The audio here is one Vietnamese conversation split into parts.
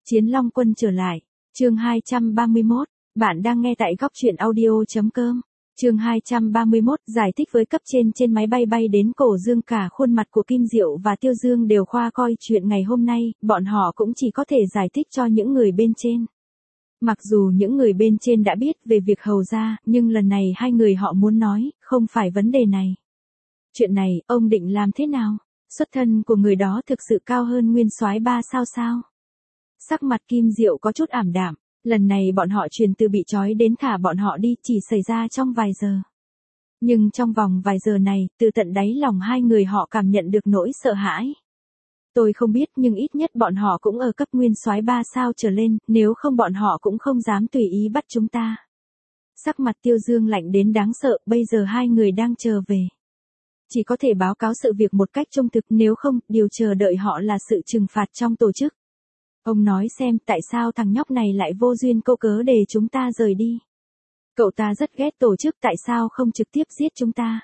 Chiến Long Quân trở lại. Chương 231. Bạn đang nghe tại góc truyện audio.com. Chương 231 giải thích với cấp trên máy bay bay đến Cổ Dương, cả khuôn mặt của Kim Diệu và Tiêu Dương đều khoa coi chuyện ngày hôm nay, bọn họ cũng chỉ có thể giải thích cho những người bên trên. Mặc dù những người bên trên đã biết về việc hầu ra, nhưng lần này hai người họ muốn nói, không phải vấn đề này. Chuyện này, ông định làm thế nào? Xuất thân của người đó thực sự cao hơn nguyên soái 3 sao sao? Sắc mặt Kim Diệu có chút ảm đạm, lần này bọn họ truyền từ bị trói đến thả bọn họ đi chỉ xảy ra trong vài giờ. Nhưng trong vòng vài giờ này, từ tận đáy lòng hai người họ cảm nhận được nỗi sợ hãi. Tôi không biết nhưng ít nhất bọn họ cũng ở cấp nguyên soái 3 sao trở lên, nếu không bọn họ cũng không dám tùy ý bắt chúng ta. Sắc mặt Tiêu Dương lạnh đến đáng sợ, bây giờ hai người đang chờ về. Chỉ có thể báo cáo sự việc một cách trung thực, nếu không, điều chờ đợi họ là sự trừng phạt trong tổ chức. Ông nói xem tại sao thằng nhóc này lại vô duyên câu cớ để chúng ta rời đi. Cậu ta rất ghét tổ chức, tại sao không trực tiếp giết chúng ta?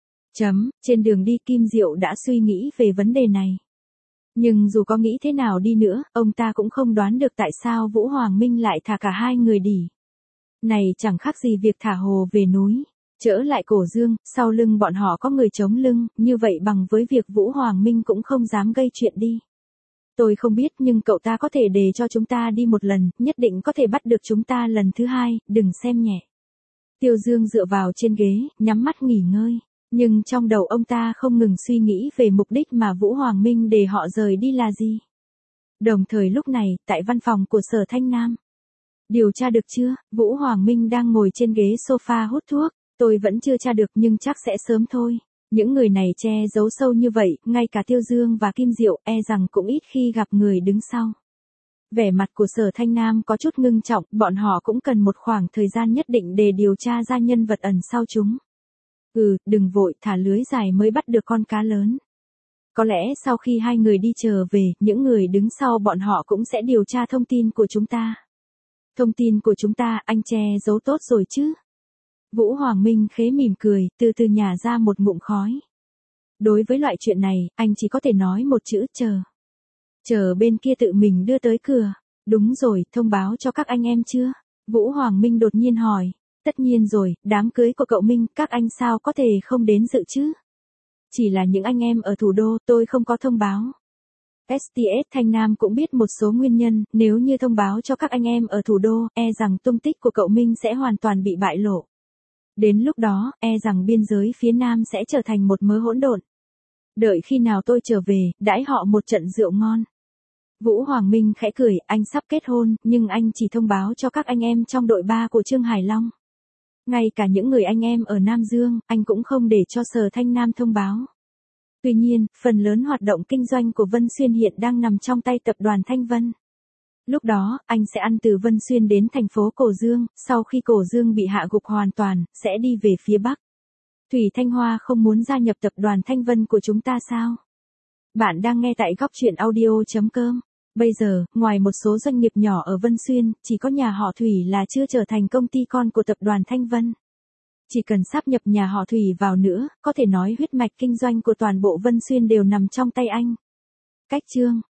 Trên đường đi Kim Diệu đã suy nghĩ về vấn đề này. Nhưng dù có nghĩ thế nào đi nữa, ông ta cũng không đoán được tại sao Vũ Hoàng Minh lại thả cả hai người đi. Này chẳng khác gì việc thả hồ về núi. Trở lại Cổ Dương, sau lưng bọn họ có người chống lưng, như vậy bằng với việc Vũ Hoàng Minh cũng không dám gây chuyện đi. Tôi không biết nhưng cậu ta có thể để cho chúng ta đi một lần, nhất định có thể bắt được chúng ta lần thứ hai, đừng xem nhẹ. Tiêu Dương dựa vào trên ghế, nhắm mắt nghỉ ngơi. Nhưng trong đầu ông ta không ngừng suy nghĩ về mục đích mà Vũ Hoàng Minh để họ rời đi là gì. Đồng thời lúc này, tại văn phòng của Sở Thanh Nam. Điều tra được chưa? Vũ Hoàng Minh đang ngồi trên ghế sofa hút thuốc. Tôi vẫn chưa tra được nhưng chắc sẽ sớm thôi. Những người này che giấu sâu như vậy, ngay cả Tiêu Dương và Kim Diệu e rằng cũng ít khi gặp người đứng sau. Vẻ mặt của Sở Thanh Nam có chút ngưng trọng, bọn họ cũng cần một khoảng thời gian nhất định để điều tra ra nhân vật ẩn sau chúng. Đừng vội, thả lưới dài mới bắt được con cá lớn. Có lẽ sau khi hai người đi trở về, những người đứng sau bọn họ cũng sẽ điều tra thông tin của chúng ta. Thông tin của chúng ta, anh che giấu tốt rồi chứ? Vũ Hoàng Minh khẽ mỉm cười, từ từ nhả ra một ngụm khói. Đối với loại chuyện này, anh chỉ có thể nói một chữ chờ. Chờ bên kia tự mình đưa tới cửa. Đúng rồi, thông báo cho các anh em chưa? Vũ Hoàng Minh đột nhiên hỏi. Tất nhiên rồi, đám cưới của cậu Minh, các anh sao có thể không đến dự chứ? Chỉ là những anh em ở thủ đô, tôi không có thông báo. STS Thanh Nam cũng biết một số nguyên nhân, nếu như thông báo cho các anh em ở thủ đô, e rằng tung tích của cậu Minh sẽ hoàn toàn bị bại lộ. Đến lúc đó, e rằng biên giới phía Nam sẽ trở thành một mớ hỗn độn. Đợi khi nào tôi trở về, đãi họ một trận rượu ngon. Vũ Hoàng Minh khẽ cười, anh sắp kết hôn, nhưng anh chỉ thông báo cho các anh em trong đội 3 của Trương Hải Long. Ngay cả những người anh em ở Nam Dương, anh cũng không để cho Sở Thanh Nam thông báo. Tuy nhiên, phần lớn hoạt động kinh doanh của Vân Xuyên hiện đang nằm trong tay tập đoàn Thanh Vân. Lúc đó, anh sẽ ăn từ Vân Xuyên đến thành phố Cổ Dương, sau khi Cổ Dương bị hạ gục hoàn toàn, sẽ đi về phía Bắc. Thủy Thanh Hoa không muốn gia nhập tập đoàn Thanh Vân của chúng ta sao? Bạn đang nghe tại góc truyện audio.com. Bây giờ, ngoài một số doanh nghiệp nhỏ ở Vân Xuyên, chỉ có nhà họ Thủy là chưa trở thành công ty con của tập đoàn Thanh Vân. Chỉ cần sáp nhập nhà họ Thủy vào nữa, có thể nói huyết mạch kinh doanh của toàn bộ Vân Xuyên đều nằm trong tay anh. Cách chương